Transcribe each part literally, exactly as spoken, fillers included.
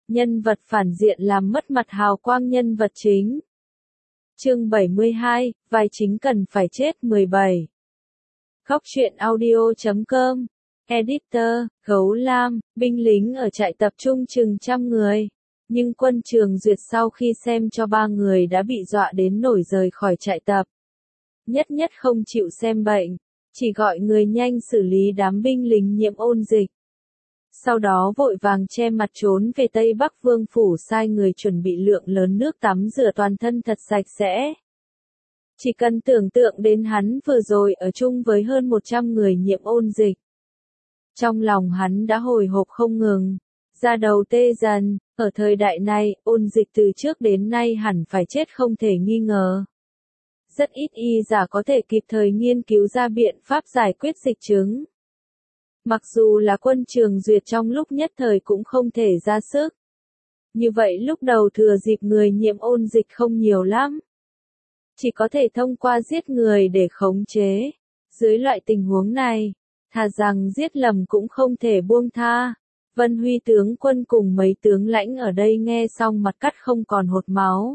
Nhân vật phản diện làm mất mặt hào quang nhân vật chính. Chương bảy mươi hai, vai chính cần phải chết mười bảy. Góc truyện audio chấm com. Editor, Gấu Lam, binh lính ở trại tập trung chừng trăm người. Nhưng quân Trường Duyệt sau khi xem cho ba người đã bị dọa đến nổi rời khỏi trại tập. Nhất nhất không chịu xem bệnh, chỉ gọi người nhanh xử lý đám binh lính nhiễm ôn dịch. Sau đó vội vàng che mặt trốn về Tây Bắc Vương Phủ, sai người chuẩn bị lượng lớn nước tắm rửa toàn thân thật sạch sẽ. Chỉ cần tưởng tượng đến hắn vừa rồi ở chung với hơn một trăm người nhiễm ôn dịch. Trong lòng hắn đã hồi hộp không ngừng, da đầu tê dần, ở thời đại này, ôn dịch từ trước đến nay hẳn phải chết không thể nghi ngờ. Rất ít y giả có thể kịp thời nghiên cứu ra biện pháp giải quyết dịch chứng. Mặc dù là quân Trường Duyệt trong lúc nhất thời cũng không thể ra sức. Như vậy lúc đầu thừa dịp người nhiễm ôn dịch không nhiều lắm. Chỉ có thể thông qua giết người để khống chế. Dưới loại tình huống này, thà rằng giết lầm cũng không thể buông tha. Vân Huy tướng quân cùng mấy tướng lãnh ở đây nghe xong mặt cắt không còn hột máu.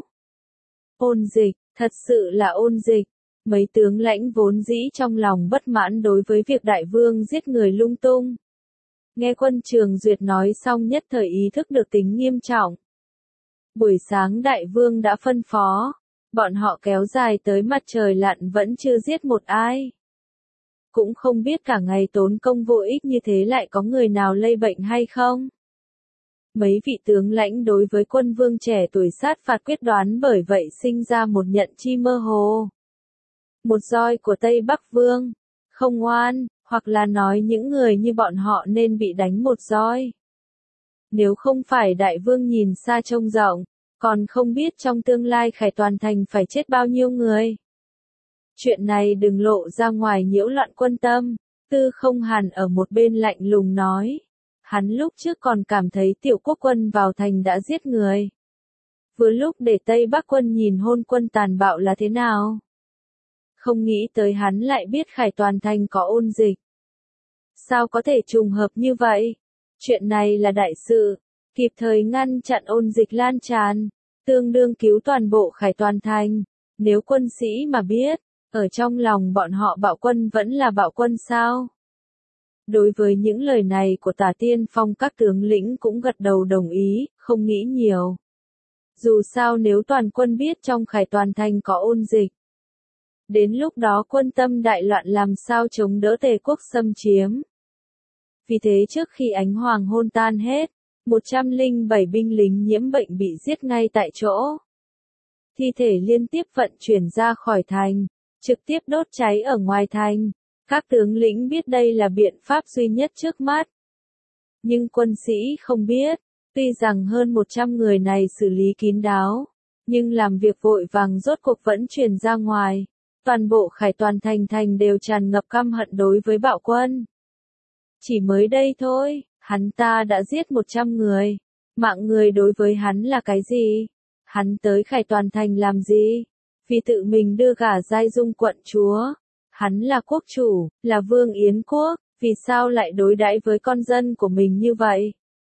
Ôn dịch, thật sự là ôn dịch. Mấy tướng lãnh vốn dĩ trong lòng bất mãn đối với việc đại vương giết người lung tung. Nghe quân Trường Duyệt nói xong nhất thời ý thức được tính nghiêm trọng. Buổi sáng đại vương đã phân phó, bọn họ kéo dài tới mặt trời lặn vẫn chưa giết một ai. Cũng không biết cả ngày tốn công vô ích như thế lại có người nào lây bệnh hay không. Mấy vị tướng lãnh đối với quân vương trẻ tuổi sát phạt quyết đoán, bởi vậy sinh ra một nhận chi mơ hồ. Một roi của Tây Bắc Vương, không ngoan, hoặc là nói những người như bọn họ nên bị đánh một roi. Nếu không phải đại vương nhìn xa trông rộng, còn không biết trong tương lai Khải Toàn Thành phải chết bao nhiêu người. Chuyện này đừng lộ ra ngoài nhiễu loạn quân tâm, Tư Không Hàn ở một bên lạnh lùng nói. Hắn lúc trước còn cảm thấy tiểu quốc quân vào thành đã giết người. Vừa lúc để Tây Bắc quân nhìn hôn quân tàn bạo là thế nào. Không nghĩ tới hắn lại biết Khải Toàn Thành có ôn dịch. Sao có thể trùng hợp như vậy? Chuyện này là đại sự, kịp thời ngăn chặn ôn dịch lan tràn, tương đương cứu toàn bộ Khải Toàn Thành. Nếu quân sĩ mà biết, ở trong lòng bọn họ bạo quân vẫn là bạo quân sao? Đối với những lời này của Tả Tiên Phong, các tướng lĩnh cũng gật đầu đồng ý, không nghĩ nhiều. Dù sao nếu toàn quân biết trong Khải Toàn Thành có ôn dịch, đến lúc đó quân tâm đại loạn làm sao chống đỡ Tề quốc xâm chiếm. Vì thế trước khi ánh hoàng hôn tan hết, một trăm lẻ bảy binh lính nhiễm bệnh bị giết ngay tại chỗ. Thi thể liên tiếp vận chuyển ra khỏi thành, trực tiếp đốt cháy ở ngoài thành. Các tướng lĩnh biết đây là biện pháp duy nhất trước mắt. Nhưng quân sĩ không biết, tuy rằng hơn một trăm người này xử lý kín đáo, nhưng làm việc vội vàng rốt cuộc vẫn truyền ra ngoài. Toàn bộ Khải Toàn Thành thành đều tràn ngập căm hận đối với bạo quân. Chỉ mới đây thôi, hắn ta đã giết một trăm người. Mạng người đối với hắn là cái gì? Hắn tới Khải Toàn Thành làm gì? Vì tự mình đưa gả Giai Dung quận chúa. Hắn là quốc chủ, là vương Yến quốc, vì sao lại đối đãi với con dân của mình như vậy?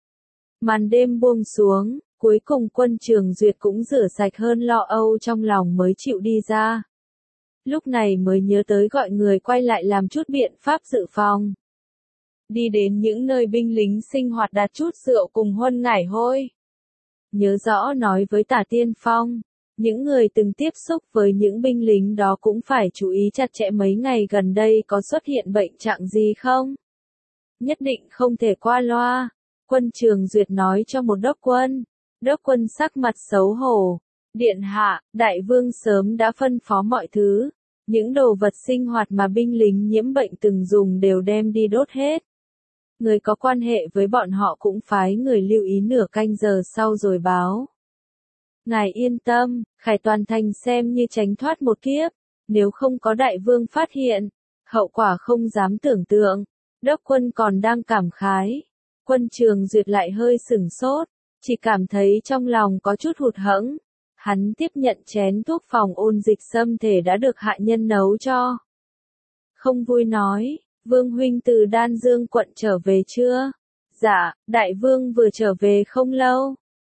Màn đêm buông xuống, cuối cùng quân Trường Duyệt cũng rửa sạch hơn lo âu trong lòng mới chịu đi ra. Lúc này mới nhớ tới gọi người quay lại làm chút biện pháp dự phòng. Đi đến những nơi binh lính sinh hoạt đặt chút rượu cùng huân ngải hôi. Nhớ rõ nói với Tả Tiên Phong, những người từng tiếp xúc với những binh lính đó cũng phải chú ý chặt chẽ mấy ngày gần đây có xuất hiện bệnh trạng gì không. Nhất định không thể qua loa. Quân Trường Duyệt nói cho một đốc quân. Đốc quân sắc mặt xấu hổ. Điện hạ, đại vương sớm đã phân phó mọi thứ. Những đồ vật sinh hoạt mà binh lính nhiễm bệnh từng dùng đều đem đi đốt hết. Người có quan hệ với bọn họ cũng phái người lưu ý nửa canh giờ sau rồi báo. Ngài yên tâm, Khải Toàn Thành xem như tránh thoát một kiếp. Nếu không có đại vương phát hiện, hậu quả không dám tưởng tượng. Đốc quân còn đang cảm khái. Quân Trường Duyệt lại hơi sửng sốt, chỉ cảm thấy trong lòng có chút hụt hẫng. Hắn tiếp nhận chén thuốc phòng ôn dịch xâm thể đã được hạ nhân nấu cho. Không vui nói, vương huynh từ Đan Dương quận trở về chưa? Dạ, đại vương vừa trở về không lâu.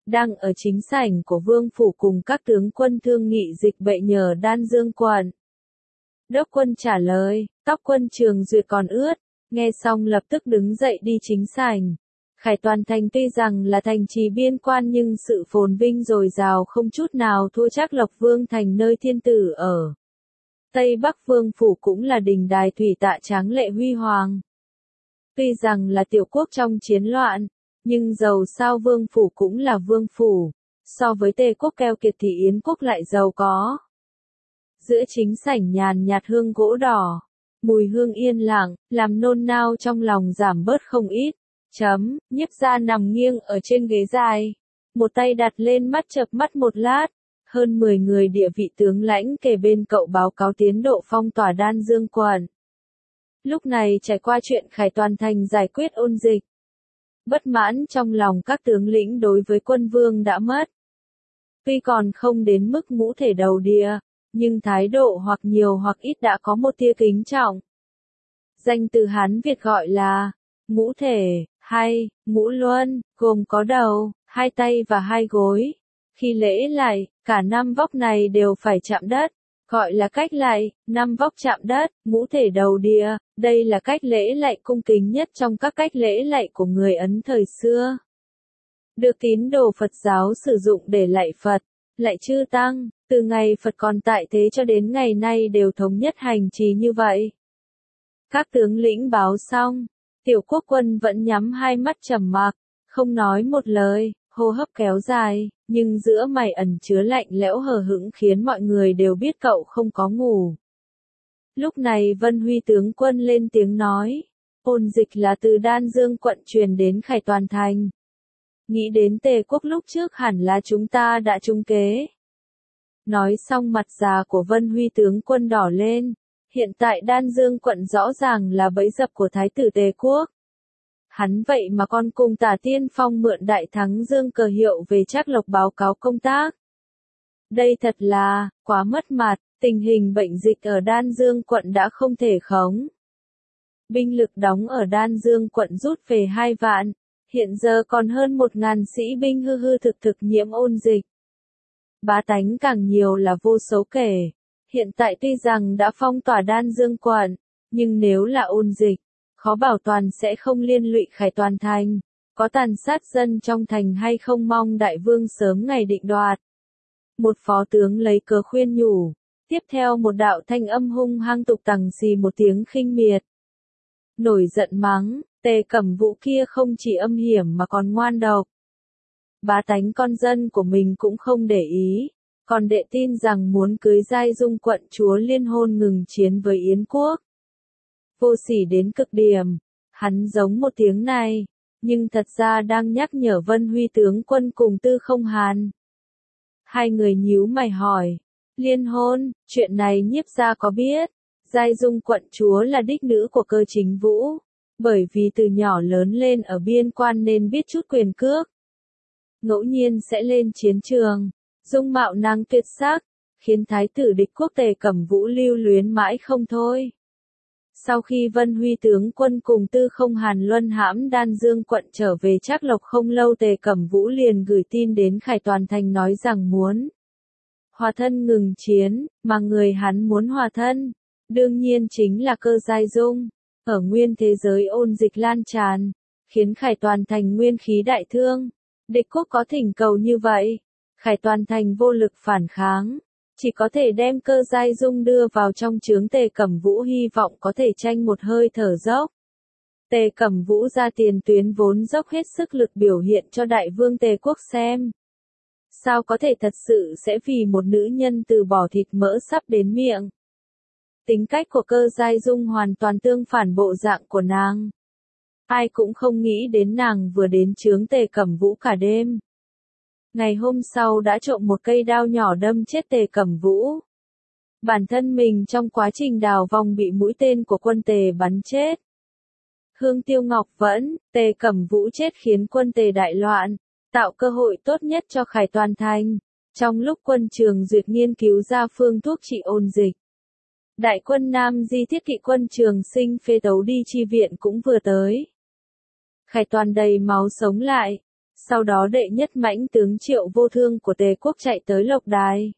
đang ở chính sảnh của vương phủ cùng các tướng quân thương nghị dịch bệnh nhờ Đan Dương quận. Đốc quân trả lời, tóc quân Trường Duyệt còn ướt, nghe xong lập tức đứng dậy đi chính sảnh. Khải Toàn Thành tuy rằng là thành trì biên quan nhưng sự phồn vinh dồi dào không chút nào thua Trác Lộc Vương thành nơi thiên tử ở. Tây Bắc Vương phủ cũng là đình đài thủy tạ tráng lệ huy hoàng. Tuy rằng là tiểu quốc trong chiến loạn, nhưng dầu sao vương phủ cũng là vương phủ, so với Tề quốc keo kiệt thì Yến quốc lại giàu có. Giữa chính sảnh nhàn nhạt hương gỗ đỏ, mùi hương yên lặng, làm nôn nao trong lòng giảm bớt không ít. Chấm, Nhiếp Gia nằm nghiêng ở trên ghế dài, một tay đặt lên mắt chợp mắt một lát, hơn mười người địa vị tướng lãnh kề bên cậu báo cáo tiến độ phong tỏa Đan Dương quận. Lúc này trải qua chuyện Khải Toàn Thành giải quyết ôn dịch. Bất mãn trong lòng các tướng lĩnh đối với quân vương đã mất. Tuy còn không đến mức ngũ thể đầu đìa, nhưng thái độ hoặc nhiều hoặc ít đã có một tia kính trọng. Danh từ Hán Việt gọi là ngũ thể, hay ngũ luân, gồm có đầu, hai tay và hai gối. Khi lễ lạy, cả năm vóc này đều phải chạm đất, gọi là cách lạy, năm vóc chạm đất, ngũ thể đầu đìa, đây là cách lễ lạy cung kính nhất trong các cách lễ lạy của người Ấn thời xưa. Được tín đồ Phật giáo sử dụng để lạy Phật, lạy chư Tăng, từ ngày Phật còn tại thế cho đến ngày nay đều thống nhất hành trì như vậy. Các tướng lĩnh báo xong, tiểu quốc quân vẫn nhắm hai mắt trầm mặc, không nói một lời, hô hấp kéo dài, nhưng giữa mày ẩn chứa lạnh lẽo hờ hững khiến mọi người đều biết cậu không có ngủ. Lúc này Vân Huy tướng quân lên tiếng nói, ôn dịch là từ Đan Dương quận truyền đến Khải Toàn Thành. Nghĩ đến Tề quốc lúc trước hẳn là chúng ta đã trúng kế. Nói xong mặt già của Vân Huy tướng quân đỏ lên, hiện tại Đan Dương quận rõ ràng là bẫy dập của Thái tử Tề quốc. Hắn vậy mà con cùng Tả Tiên Phong mượn đại thắng dương cờ hiệu về Trác Lộc báo cáo công tác. Đây thật là, quá mất mặt, tình hình bệnh dịch ở Đan Dương quận đã không thể khống. Binh lực đóng ở Đan Dương quận rút về hai vạn, hiện giờ còn hơn một ngàn sĩ binh hư hư thực thực nhiễm ôn dịch. Bá tánh càng nhiều là vô số kể, hiện tại tuy rằng đã phong tỏa Đan Dương quận, nhưng nếu là ôn dịch, khó bảo toàn sẽ không liên lụy Khải Toàn Thành, có tàn sát dân trong thành hay không mong đại vương sớm ngày định đoạt. Một phó tướng lấy cớ khuyên nhủ, tiếp theo một đạo thanh âm hung hăng tục tằng xì một tiếng khinh miệt. Nổi giận mắng, Tề Cẩm Vũ kia không chỉ âm hiểm mà còn ngoan độc. Bá tánh con dân của mình cũng không để ý, còn đệ tin rằng muốn cưới giai dung quận chúa liên hôn ngừng chiến với Yến quốc. Vô sỉ đến cực điểm, hắn giống một tiếng này, nhưng thật ra đang nhắc nhở Vân Huy tướng quân cùng Tư Không Hàn. Hai người nhíu mày hỏi, liên hôn, chuyện này Nhiếp gia có biết? Giai dung quận chúa là đích nữ của Cơ Chính Vũ, bởi vì từ nhỏ lớn lên ở biên quan nên biết chút quyền cước. Ngẫu nhiên sẽ lên chiến trường, dung mạo nàng tuyệt sắc, khiến thái tử địch quốc Tề Cẩm Vũ lưu luyến mãi không thôi. Sau khi Vân Huy tướng quân cùng Tư Không Hàn luân hãm Đan Dương quận trở về Trác Lộc không lâu, Tề Cẩm Vũ liền gửi tin đến Khải Toàn Thành nói rằng muốn hòa thân ngừng chiến, mà người hắn muốn hòa thân, đương nhiên chính là Cơ Giai Dung. Ở nguyên thế giới ôn dịch lan tràn, khiến Khải Toàn Thành nguyên khí đại thương. Địch quốc có thỉnh cầu như vậy, Khải Toàn Thành vô lực phản kháng, chỉ có thể đem Cơ Giai Dung đưa vào trong trướng Tề Cẩm Vũ, hy vọng có thể tranh một hơi thở dốc. Tề Cẩm Vũ ra tiền tuyến vốn dốc hết sức lực biểu hiện cho đại vương Tề quốc xem. Sao có thể thật sự sẽ vì một nữ nhân từ bỏ thịt mỡ sắp đến miệng. Tính cách của Cơ Giai Dung hoàn toàn tương phản bộ dạng của nàng. Ai cũng không nghĩ đến nàng vừa đến trướng Tề Cẩm Vũ cả đêm. Ngày hôm sau đã trộm một cây đao nhỏ đâm chết Tề Cẩm Vũ. Bản thân mình trong quá trình đào vòng bị mũi tên của quân Tề bắn chết. Hương Tiêu Ngọc Vẫn, Tề Cẩm Vũ chết khiến quân Tề đại loạn, tạo cơ hội tốt nhất cho Khải Toàn Thành. Trong lúc quân Trường Duyệt nghiên cứu ra phương thuốc trị ôn dịch, đại quân Nam Di thiết kỵ quân Trường Sinh phê tấu đi chi viện cũng vừa tới. Khải Toàn đầy máu sống lại. Sau đó đệ nhất mãnh tướng Triệu Vô Thương của Tề quốc chạy tới Lộc Đài.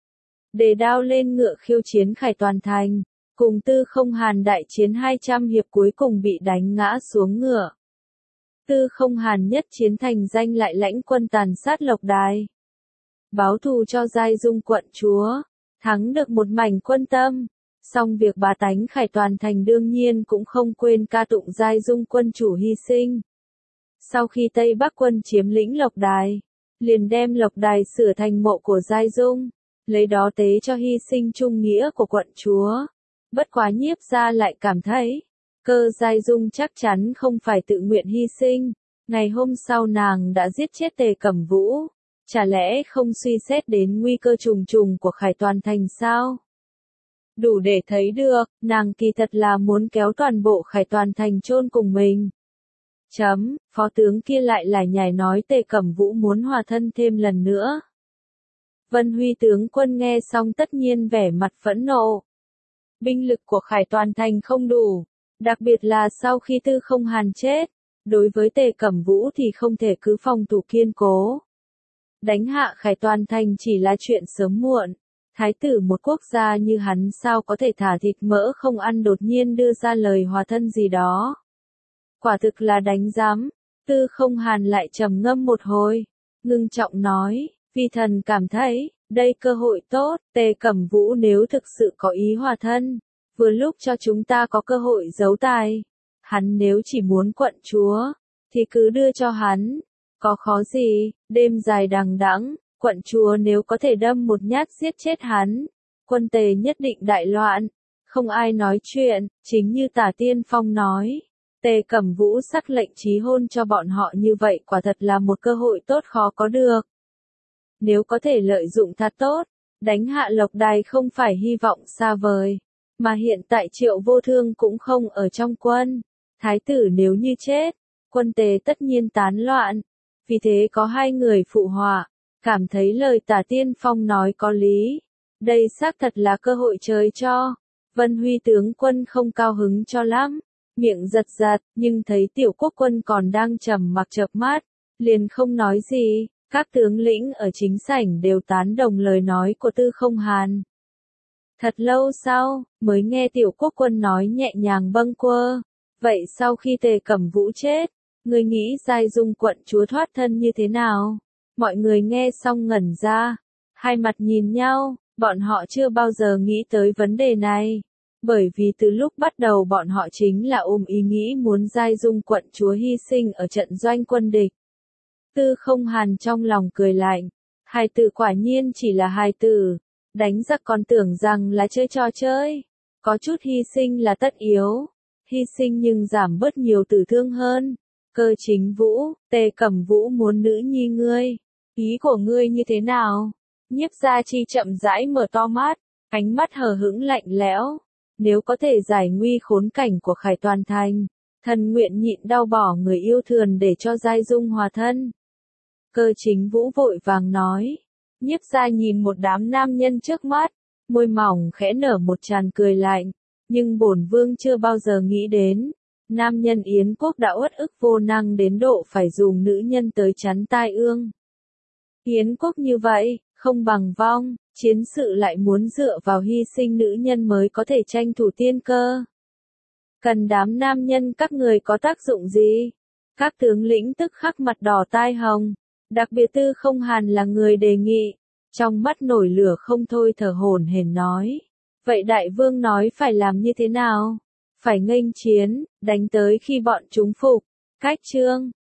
Đề đao lên ngựa khiêu chiến Khải Toàn Thành, cùng Tư Không Hàn đại chiến hai trăm hiệp cuối cùng bị đánh ngã xuống ngựa. Tư Không Hàn nhất chiến thành danh lại lãnh quân tàn sát Lộc Đài. Báo thù cho Giai Dung quận chúa, thắng được một mảnh quân tâm. Song việc bá tánh Khải Toàn Thành đương nhiên cũng không quên ca tụng Giai Dung quân chủ hy sinh. Sau khi Tây Bắc quân chiếm lĩnh Lộc Đài, liền đem Lộc Đài sửa thành mộ của Giai Dung, lấy đó tế cho hy sinh trung nghĩa của quận chúa. Bất quá Nhiếp gia lại cảm thấy, Cơ Giai Dung chắc chắn không phải tự nguyện hy sinh. Ngày hôm sau nàng đã giết chết Tề Cẩm Vũ, chả lẽ không suy xét đến nguy cơ trùng trùng của Khải Toàn Thành sao? Đủ để thấy được, nàng kỳ thật là muốn kéo toàn bộ Khải Toàn Thành chôn cùng mình. Chấm, phó tướng kia lại lải nhải nói Tề Cẩm Vũ muốn hòa thân thêm lần nữa. Vân Huy tướng quân nghe xong tất nhiên vẻ mặt phẫn nộ. Binh lực của Khải Toàn Thành không đủ, đặc biệt là sau khi Tư Không Hàn chết, đối với Tề Cẩm Vũ thì không thể cứ phòng thủ kiên cố. Đánh hạ Khải Toàn Thành chỉ là chuyện sớm muộn. Thái tử một quốc gia như hắn sao có thể thả thịt mỡ không ăn đột nhiên đưa ra lời hòa thân gì đó. Quả thực là đánh giám. Tư Không Hàn lại trầm ngâm một hồi, ngưng trọng nói, vi thần cảm thấy, đây cơ hội tốt, Tề Cẩm Vũ nếu thực sự có ý hòa thân, vừa lúc cho chúng ta có cơ hội giấu tài. Hắn nếu chỉ muốn quận chúa, thì cứ đưa cho hắn, có khó gì, đêm dài đằng đẵng, quận chúa nếu có thể đâm một nhát giết chết hắn, quân Tề nhất định đại loạn, không ai nói chuyện, chính như Tả Tiên Phong nói. Tề Cẩm Vũ sắc lệnh chí hôn cho bọn họ như vậy quả thật là một cơ hội tốt khó có được. Nếu có thể lợi dụng thật tốt, đánh hạ Lộc Đài không phải hy vọng xa vời, mà hiện tại Triệu Vô Thương cũng không ở trong quân. Thái tử nếu như chết, quân Tề tất nhiên tán loạn. Vì thế có hai người phụ họa, cảm thấy lời Tả Tiên Phong nói có lý. Đây xác thật là cơ hội trời cho. Vân Huy tướng quân không cao hứng cho lắm, miệng giật giật, nhưng thấy Tiểu Quốc quân còn đang trầm mặc chợp mắt, liền không nói gì. Các tướng lĩnh ở chính sảnh đều tán đồng lời nói của Tư Không Hàn. Thật lâu sau, mới nghe Tiểu Quốc quân nói nhẹ nhàng bâng quơ. Vậy sau khi Tề Cẩm Vũ chết, ngươi nghĩ Giai Dung quận chúa thoát thân như thế nào? Mọi người nghe xong ngẩn ra, hai mặt nhìn nhau, bọn họ chưa bao giờ nghĩ tới vấn đề này. Bởi vì từ lúc bắt đầu bọn họ chính là ôm ý nghĩ muốn Giai Dung quận chúa hy sinh ở trận doanh quân địch. Tư Không Hàn trong lòng cười lạnh, hài tử quả nhiên chỉ là hài tử, đánh giặc còn tưởng rằng là chơi trò chơi, có chút hy sinh là tất yếu, hy sinh nhưng giảm bớt nhiều tử thương hơn. Cơ Chính Vũ, Tề Cẩm Vũ muốn nữ nhi ngươi, ý của ngươi như thế nào? Nhiếp Gia Chi chậm rãi mở to mắt, ánh mắt hờ hững lạnh lẽo. Nếu có thể giải nguy khốn cảnh của Khải Toàn Thành, thần nguyện nhịn đau bỏ người yêu thương để cho Giai Dung hòa thân. Cơ Chính Vũ vội vàng nói. Nhiếp Gia nhìn một đám nam nhân trước mắt, môi mỏng khẽ nở một tràn cười lạnh, nhưng bổn vương chưa bao giờ nghĩ đến, nam nhân Yến quốc đã uất ức vô năng đến độ phải dùng nữ nhân tới chắn tai ương. Yến quốc như vậy, không bằng vong, chiến sự lại muốn dựa vào hy sinh nữ nhân mới có thể tranh thủ tiên cơ. Cần đám nam nhân các người có tác dụng gì? Các tướng lĩnh tức khắc mặt đỏ tai hồng, đặc biệt Tư Không Hàn là người đề nghị, trong mắt nổi lửa không thôi thở hổn hển nói. Vậy đại vương nói phải làm như thế nào? Phải nghênh chiến, đánh tới khi bọn chúng phục. Cách chương